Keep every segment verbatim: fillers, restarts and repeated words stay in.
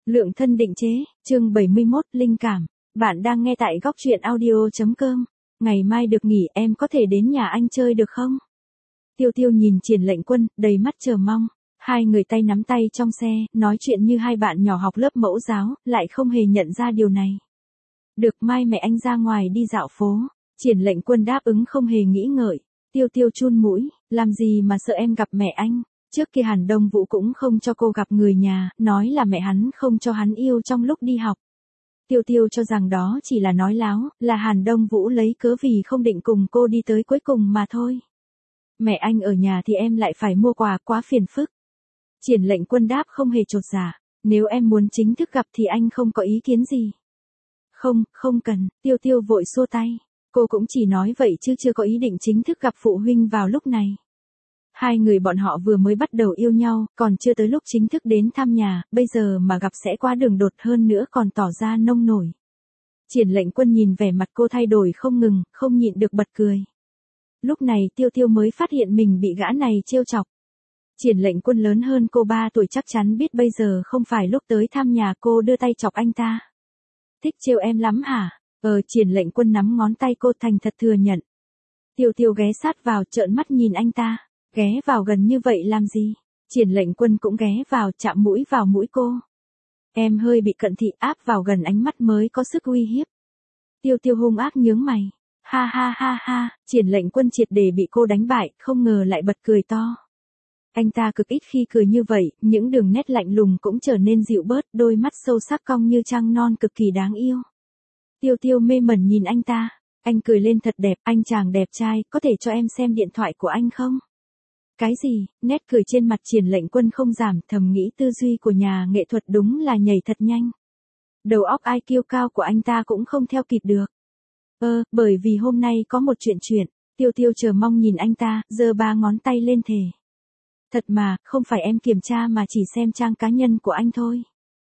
Lượng thân định chế, chương bảy mươi mốt, linh cảm. Bạn đang nghe tại góc truyện audio.com. Ngày mai được nghỉ, em có thể đến nhà anh chơi được không? Tiêu Tiêu nhìn Triển Lệnh Quân, đầy mắt chờ mong. Hai người tay nắm tay trong xe, nói chuyện như hai bạn nhỏ học lớp mẫu giáo, lại không hề nhận ra điều này. Được, mai mẹ anh ra ngoài đi dạo phố. Triển Lệnh Quân đáp ứng không hề nghĩ ngợi. Tiêu Tiêu chun mũi, làm gì mà sợ em gặp mẹ anh. Trước kia Hàn Đông Vũ cũng không cho cô gặp người nhà, nói là mẹ hắn không cho hắn yêu trong lúc đi học. Tiêu Tiêu cho rằng đó chỉ là nói láo, là Hàn Đông Vũ lấy cớ vì không định cùng cô đi tới cuối cùng mà thôi. Mẹ anh ở nhà thì em lại phải mua quà, quá phiền phức. Triển Lệnh Quân đáp không hề chột dạ, nếu em muốn chính thức gặp thì anh không có ý kiến gì. Không, không cần, Tiêu Tiêu vội xua tay. Cô cũng chỉ nói vậy chứ chưa có ý định chính thức gặp phụ huynh vào lúc này. Hai người bọn họ vừa mới bắt đầu yêu nhau, còn chưa tới lúc chính thức đến thăm nhà, bây giờ mà gặp sẽ quá đường đột, hơn nữa còn tỏ ra nông nổi. Triển Lệnh Quân nhìn vẻ mặt cô thay đổi không ngừng, không nhịn được bật cười. Lúc này Tiêu Tiêu mới phát hiện mình bị gã này trêu chọc. Triển Lệnh Quân lớn hơn cô ba tuổi, chắc chắn biết bây giờ không phải lúc tới thăm nhà cô đưa tay chọc anh ta. Thích trêu em lắm hả? Ờ, Triển Lệnh Quân nắm ngón tay cô thành thật thừa nhận. Tiêu Tiêu ghé sát vào, trợn mắt nhìn anh ta. Ghé vào gần như vậy làm gì? Triển Lệnh Quân cũng ghé vào, chạm mũi vào mũi cô. Em hơi bị cận thị, áp vào gần ánh mắt mới có sức uy hiếp. Tiêu Tiêu hung ác nhướng mày. Ha ha ha ha, Triển Lệnh Quân triệt để bị cô đánh bại, không ngờ lại bật cười to. Anh ta cực ít khi cười như vậy, những đường nét lạnh lùng cũng trở nên dịu bớt, đôi mắt sâu sắc cong như trăng non cực kỳ đáng yêu. Tiêu Tiêu mê mẩn nhìn anh ta. Anh cười lên thật đẹp, anh chàng đẹp trai, có thể cho em xem điện thoại của anh không? Cái gì? Nét cười trên mặt Triển Lệnh Quân không giảm, thầm nghĩ tư duy của nhà nghệ thuật đúng là nhảy thật nhanh. Đầu óc i kiu cao của anh ta cũng không theo kịp được. Ơ, bởi vì hôm nay có một chuyện chuyện. Tiêu Tiêu chờ mong nhìn anh ta, giơ ba ngón tay lên thề. Thật mà, không phải em kiểm tra mà chỉ xem trang cá nhân của anh thôi.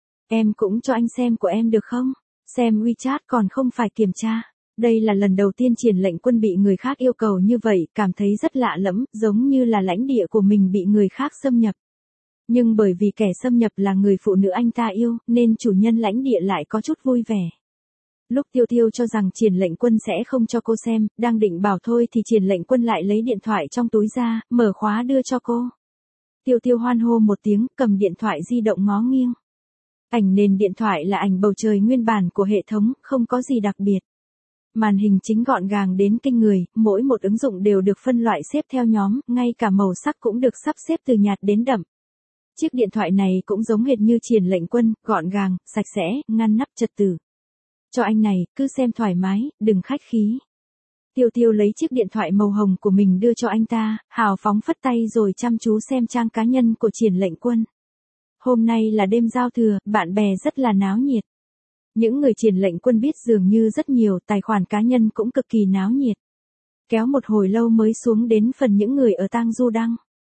Em cũng cho anh xem của em được không? Xem WeChat còn không phải kiểm tra. Đây là lần đầu tiên Triển Lệnh Quân bị người khác yêu cầu như vậy, cảm thấy rất lạ lẫm, giống như là lãnh địa của mình bị người khác xâm nhập. Nhưng bởi vì kẻ xâm nhập là người phụ nữ anh ta yêu, nên chủ nhân lãnh địa lại có chút vui vẻ. Lúc Tiêu Tiêu cho rằng Triển Lệnh Quân sẽ không cho cô xem, đang định bảo thôi thì Triển Lệnh Quân lại lấy điện thoại trong túi ra, mở khóa đưa cho cô. Tiêu Tiêu hoan hô một tiếng, cầm điện thoại di động ngó nghiêng. Ảnh nền điện thoại là ảnh bầu trời nguyên bản của hệ thống, không có gì đặc biệt. Màn hình chính gọn gàng đến kinh người, mỗi một ứng dụng đều được phân loại xếp theo nhóm, ngay cả màu sắc cũng được sắp xếp từ nhạt đến đậm. Chiếc điện thoại này cũng giống hệt như Triển Lệnh Quân, gọn gàng, sạch sẽ, ngăn nắp trật tự. Cho anh này, cứ xem thoải mái, đừng khách khí. Tiêu Tiêu lấy chiếc điện thoại màu hồng của mình đưa cho anh ta, hào phóng phất tay rồi chăm chú xem trang cá nhân của Triển Lệnh Quân. Hôm nay là đêm giao thừa, bạn bè rất là náo nhiệt. Những người Triển Lệnh Quân biết dường như rất nhiều, tài khoản cá nhân cũng cực kỳ náo nhiệt. Kéo một hồi lâu mới xuống đến phần những người ở tang du đăng.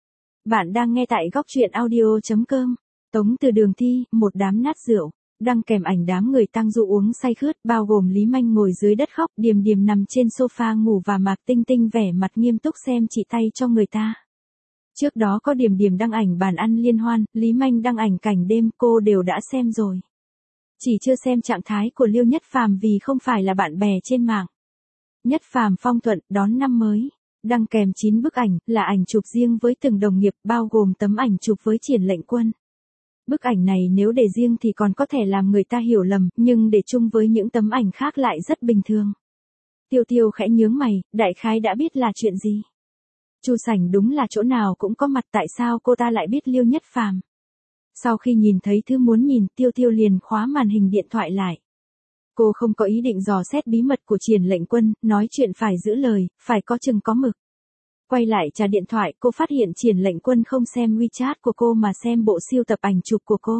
Bạn đang nghe tại góc truyện audio.com. Tống Từ Đường Thi, một đám nát rượu, đăng kèm ảnh đám người tang du uống say khướt, bao gồm Lý Manh ngồi dưới đất khóc, Điềm Điềm nằm trên sofa ngủ và Mạc Tinh Tinh vẻ mặt nghiêm túc xem chỉ tay cho người ta. Trước đó có Điềm Điềm đăng ảnh bàn ăn liên hoan, Lý Manh đăng ảnh cảnh đêm, cô đều đã xem rồi. Chỉ chưa xem trạng thái của Liêu Nhất Phàm vì không phải là bạn bè trên mạng. Nhất Phàm phong thuận đón năm mới, đăng kèm chín bức ảnh, là ảnh chụp riêng với từng đồng nghiệp, bao gồm tấm ảnh chụp với Triển Lệnh Quân. Bức ảnh này nếu để riêng thì còn có thể làm người ta hiểu lầm, nhưng để chung với những tấm ảnh khác lại rất bình thường. Tiêu Tiêu khẽ nhướng mày, đại khái đã biết là chuyện gì. Chu Sảnh đúng là chỗ nào cũng có mặt, tại sao cô ta lại biết Liêu Nhất Phàm? Sau khi nhìn thấy thứ muốn nhìn, Tiêu Tiêu liền khóa màn hình điện thoại lại. Cô không có ý định dò xét bí mật của Triển Lệnh Quân, nói chuyện phải giữ lời, phải có chừng có mực. Quay lại trả điện thoại, cô phát hiện Triển Lệnh Quân không xem WeChat của cô mà xem bộ siêu tập ảnh chụp của cô.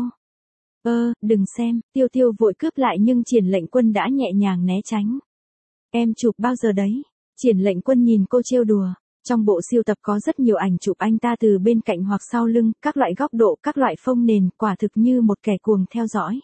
Ơ, đừng xem, Tiêu Tiêu vội cướp lại nhưng Triển Lệnh Quân đã nhẹ nhàng né tránh. Em chụp bao giờ đấy? Triển Lệnh Quân nhìn cô trêu đùa. Trong bộ siêu tập có rất nhiều ảnh chụp anh ta từ bên cạnh hoặc sau lưng, các loại góc độ, các loại phông nền, quả thực như một kẻ cuồng theo dõi.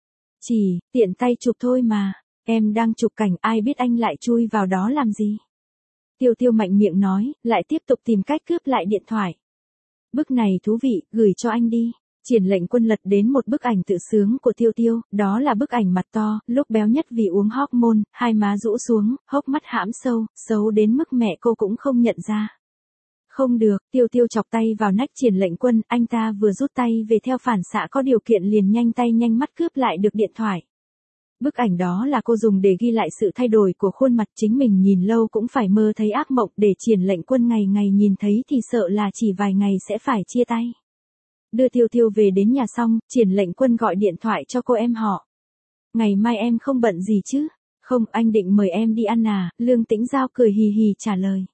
Chỉ, tiện tay chụp thôi mà, em đang chụp cảnh, ai biết anh lại chui vào đó làm gì? Tiêu Tiêu mạnh miệng nói, lại tiếp tục tìm cách cướp lại điện thoại. Bức này thú vị, gửi cho anh đi. Triển Lệnh Quân lật đến một bức ảnh tự sướng của Tiêu Tiêu, đó là bức ảnh mặt to, lúc béo nhất vì uống hormone, hai má rũ xuống, hốc mắt hãm sâu, xấu đến mức mẹ cô cũng không nhận ra. Không được, Tiêu Tiêu chọc tay vào nách Triển Lệnh Quân, anh ta vừa rút tay về theo phản xạ có điều kiện liền nhanh tay nhanh mắt cướp lại được điện thoại. Bức ảnh đó là cô dùng để ghi lại sự thay đổi của khuôn mặt, chính mình nhìn lâu cũng phải mơ thấy ác mộng, để Triển Lệnh Quân ngày ngày nhìn thấy thì sợ là chỉ vài ngày sẽ phải chia tay. Đưa Tiêu Tiêu về đến nhà xong, Triển Lệnh Quân gọi điện thoại cho cô em họ. Ngày mai em không bận gì chứ? Không, anh định mời em đi ăn à, Lương Tĩnh Giao cười hì hì trả lời.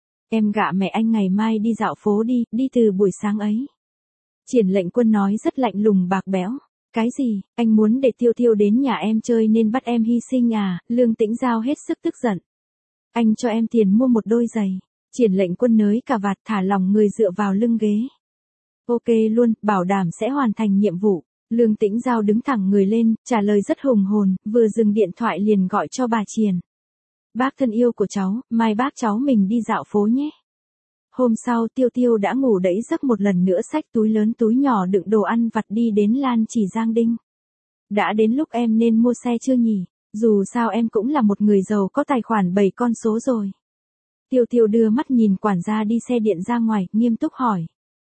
Em gạ mẹ anh ngày mai đi dạo phố đi, đi từ buổi sáng ấy. Triển Lệnh Quân nói rất lạnh lùng bạc bẽo. Cái gì, anh muốn để Tiêu Tiêu đến nhà em chơi nên bắt em hy sinh à, Lương Tĩnh Giao hết sức tức giận. Anh cho em tiền mua một đôi giày. Triển Lệnh Quân nới cà vạt thả lỏng người dựa vào lưng ghế. Ok luôn, bảo đảm sẽ hoàn thành nhiệm vụ. Lương Tĩnh Giao đứng thẳng người lên, trả lời rất hùng hồn, vừa dừng điện thoại liền gọi cho bà Triển. Bác thân yêu của cháu, mai bác cháu mình đi dạo phố nhé. Hôm sau Tiêu Tiêu đã ngủ đẫy giấc một lần nữa xách túi lớn túi nhỏ đựng đồ ăn vặt đi đến Lan Chỉ Giang Đinh. Đã đến lúc em nên mua xe chưa nhỉ? Dù sao em cũng là một người giàu có tài khoản bảy con số rồi. Tiêu Tiêu đưa mắt nhìn quản gia đi xe điện ra ngoài, nghiêm túc hỏi.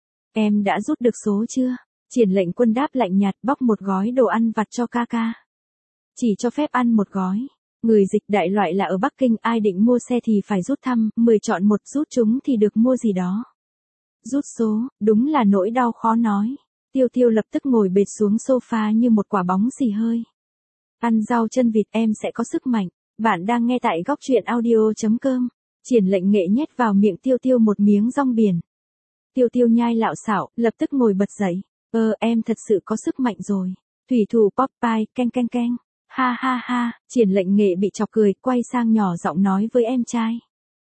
Em đã rút được số chưa? Triển Lệnh Quân đáp lạnh nhạt, bóc một gói đồ ăn vặt cho ca ca. Chỉ cho phép ăn một gói. Người dịch đại loại là ở Bắc Kinh, ai định mua xe thì phải rút thăm, mười chọn một rút chúng thì được mua gì đó. Rút số, đúng là nỗi đau khó nói. Tiêu Tiêu lập tức ngồi bệt xuống sofa như một quả bóng xì hơi. Ăn rau chân vịt em sẽ có sức mạnh. Bạn đang nghe tại góc truyện audio chấm com. Triển Lệnh Nghệ nhét vào miệng Tiêu Tiêu một miếng rong biển. Tiêu Tiêu nhai lạo xạo, lập tức ngồi bật dậy. Ờ, em thật sự có sức mạnh rồi. Thủy thủ Popeye, keng keng keng. Ha ha ha, Triển Lệnh Nghệ bị chọc cười, quay sang nhỏ giọng nói với em trai.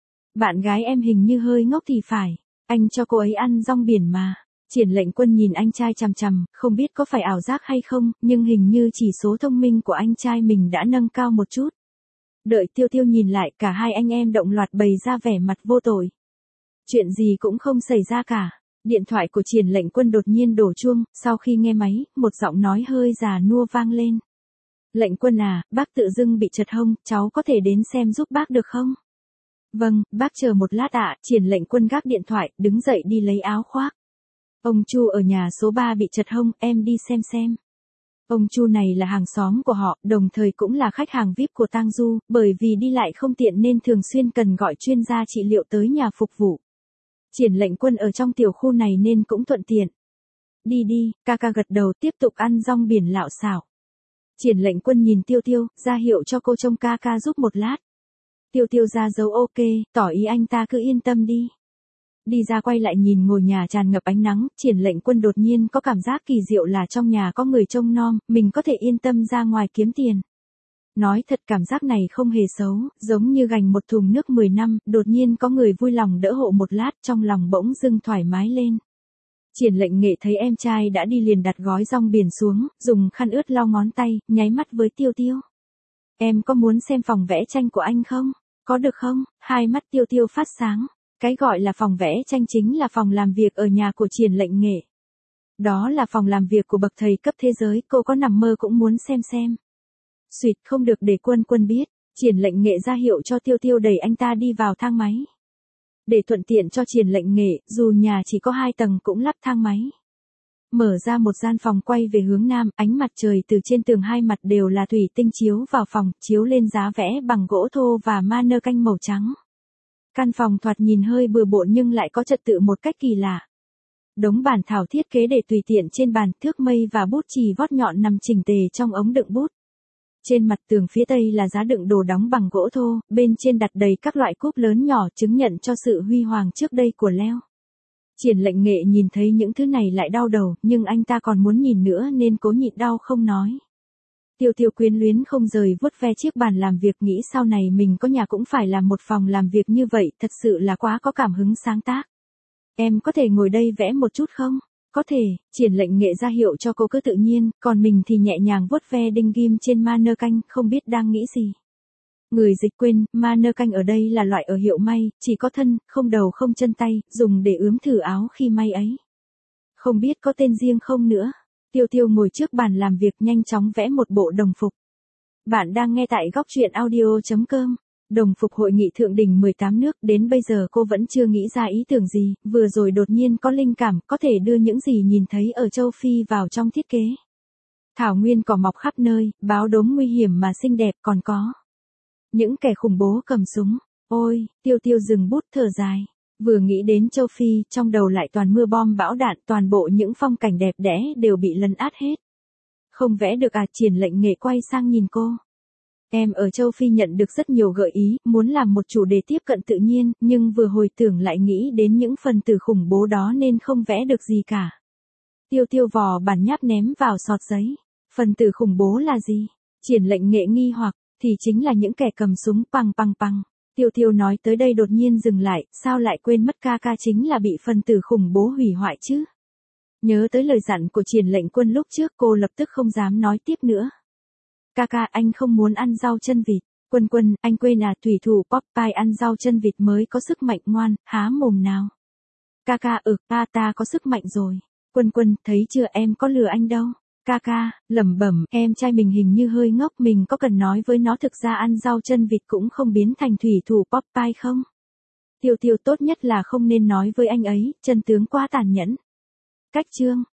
Bạn gái em hình như hơi ngốc thì phải, anh cho cô ấy ăn rong biển mà. Triển Lệnh Quân nhìn anh trai chằm chằm, không biết có phải ảo giác hay không, nhưng hình như chỉ số thông minh của anh trai mình đã nâng cao một chút. Đợi Tiêu Tiêu nhìn lại, cả hai anh em động loạt bày ra vẻ mặt vô tội. Chuyện gì cũng không xảy ra cả. Điện thoại của Triển Lệnh Quân đột nhiên đổ chuông, sau khi nghe máy, một giọng nói hơi già nua vang lên. Lệnh Quân à, bác tự dưng bị trật hông, cháu có thể đến xem giúp bác được không? Vâng, bác chờ một lát ạ, Triển Lệnh Quân gác điện thoại, đứng dậy đi lấy áo khoác. Ông Chu ở nhà số ba bị trật hông, em đi xem xem. Ông Chu này là hàng xóm của họ, đồng thời cũng là khách hàng vi ai pi của Tang Du, bởi vì đi lại không tiện nên thường xuyên cần gọi chuyên gia trị liệu tới nhà phục vụ. Triển Lệnh Quân ở trong tiểu khu này nên cũng thuận tiện. Đi đi, ca ca gật đầu tiếp tục ăn rong biển lạo xạo. Triển Lệnh Quân nhìn Tiêu Tiêu, ra hiệu cho cô trông ca ca giúp một lát. Tiêu Tiêu ra dấu ok, tỏ ý anh ta cứ yên tâm đi. Đi ra quay lại nhìn ngôi nhà tràn ngập ánh nắng, Triển Lệnh Quân đột nhiên có cảm giác kỳ diệu là trong nhà có người trông nom, mình có thể yên tâm ra ngoài kiếm tiền. Nói thật cảm giác này không hề xấu, giống như gành một thùng nước mười năm, đột nhiên có người vui lòng đỡ hộ một lát, trong lòng bỗng dưng thoải mái lên. Triển Lệnh Nghệ thấy em trai đã đi liền đặt gói rong biển xuống, dùng khăn ướt lau ngón tay, nháy mắt với Tiêu Tiêu. Em có muốn xem phòng vẽ tranh của anh không? Có được không? Hai mắt Tiêu Tiêu phát sáng. Cái gọi là phòng vẽ tranh chính là phòng làm việc ở nhà của Triển Lệnh Nghệ. Đó là phòng làm việc của bậc thầy cấp thế giới, cô có nằm mơ cũng muốn xem xem. Xuyệt, không được để Quân Quân biết. Triển Lệnh Nghệ ra hiệu cho Tiêu Tiêu đẩy anh ta đi vào thang máy. Để thuận tiện cho Triển Lệnh Nghệ, dù nhà chỉ có hai tầng cũng lắp thang máy. Mở ra một gian phòng quay về hướng nam, ánh mặt trời từ trên tường hai mặt đều là thủy tinh chiếu vào phòng, chiếu lên giá vẽ bằng gỗ thô và manơ canh màu trắng. Căn phòng thoạt nhìn hơi bừa bộn nhưng lại có trật tự một cách kỳ lạ. Đống bản thảo thiết kế để tùy tiện trên bàn, thước mây và bút chì vót nhọn nằm chỉnh tề trong ống đựng bút. Trên mặt tường phía tây là giá đựng đồ đóng bằng gỗ thô, bên trên đặt đầy các loại cúp lớn nhỏ chứng nhận cho sự huy hoàng trước đây của Leo. Triển Lệnh Nghệ nhìn thấy những thứ này lại đau đầu, nhưng anh ta còn muốn nhìn nữa nên cố nhịn đau không nói. Tiêu Tiêu quyến luyến không rời vuốt ve chiếc bàn làm việc, nghĩ sau này mình có nhà cũng phải làm một phòng làm việc như vậy, thật sự là quá có cảm hứng sáng tác. Em có thể ngồi đây vẽ một chút không? Có thể, Triển Lệnh Nghệ ra hiệu cho cô cứ tự nhiên, còn mình thì nhẹ nhàng vuốt ve đinh ghim trên manơ canh, không biết đang nghĩ gì. Người dịch quên, manơ canh ở đây là loại ở hiệu may, chỉ có thân, không đầu không chân tay, dùng để ướm thử áo khi may ấy. Không biết có tên riêng không nữa. Tiêu Tiêu ngồi trước bàn làm việc nhanh chóng vẽ một bộ đồng phục. Bạn đang nghe tại góc truyện audio chấm com. Đồng phục hội nghị thượng đỉnh mười tám nước, đến bây giờ cô vẫn chưa nghĩ ra ý tưởng gì, vừa rồi đột nhiên có linh cảm, có thể đưa những gì nhìn thấy ở châu Phi vào trong thiết kế. Thảo nguyên cỏ mọc khắp nơi, báo đốm nguy hiểm mà xinh đẹp, còn có những kẻ khủng bố cầm súng. Ôi, Tiêu Tiêu dừng bút thở dài. Vừa nghĩ đến châu Phi, trong đầu lại toàn mưa bom bão đạn, toàn bộ những phong cảnh đẹp đẽ đều bị lấn át hết. Không vẽ được à? Triển lệnh nghệ quay sang nhìn cô. Em ở châu Phi nhận được rất nhiều gợi ý, muốn làm một chủ đề tiếp cận tự nhiên, nhưng vừa hồi tưởng lại nghĩ đến những phần tử khủng bố đó nên không vẽ được gì cả. Tiêu Tiêu vò bản nháp ném vào sọt giấy. Phần tử khủng bố là gì? Triển lệnh nghệ nghi hoặc, thì chính là những kẻ cầm súng pằng pằng pằng. Tiêu Tiêu nói tới đây đột nhiên dừng lại, sao lại quên mất ca ca chính là bị phần tử khủng bố hủy hoại chứ? Nhớ tới lời dặn của Triển lệnh quân lúc trước, cô lập tức không dám nói tiếp nữa. Ca ca, anh không muốn ăn rau chân vịt. Quân Quân, anh quên à, thủy thủ Popeye ăn rau chân vịt mới có sức mạnh, ngoan, há mồm nào. Ca ca, ừ, ta ta có sức mạnh rồi. Quân Quân, thấy chưa, em có lừa anh đâu. Ca ca, lẩm bẩm, em trai mình hình như hơi ngốc, mình có cần nói với nó thực ra ăn rau chân vịt cũng không biến thành thủy thủ Popeye không? Tiêu Tiêu, tốt nhất là không nên nói với anh ấy, chân tướng quá tàn nhẫn. Cách chương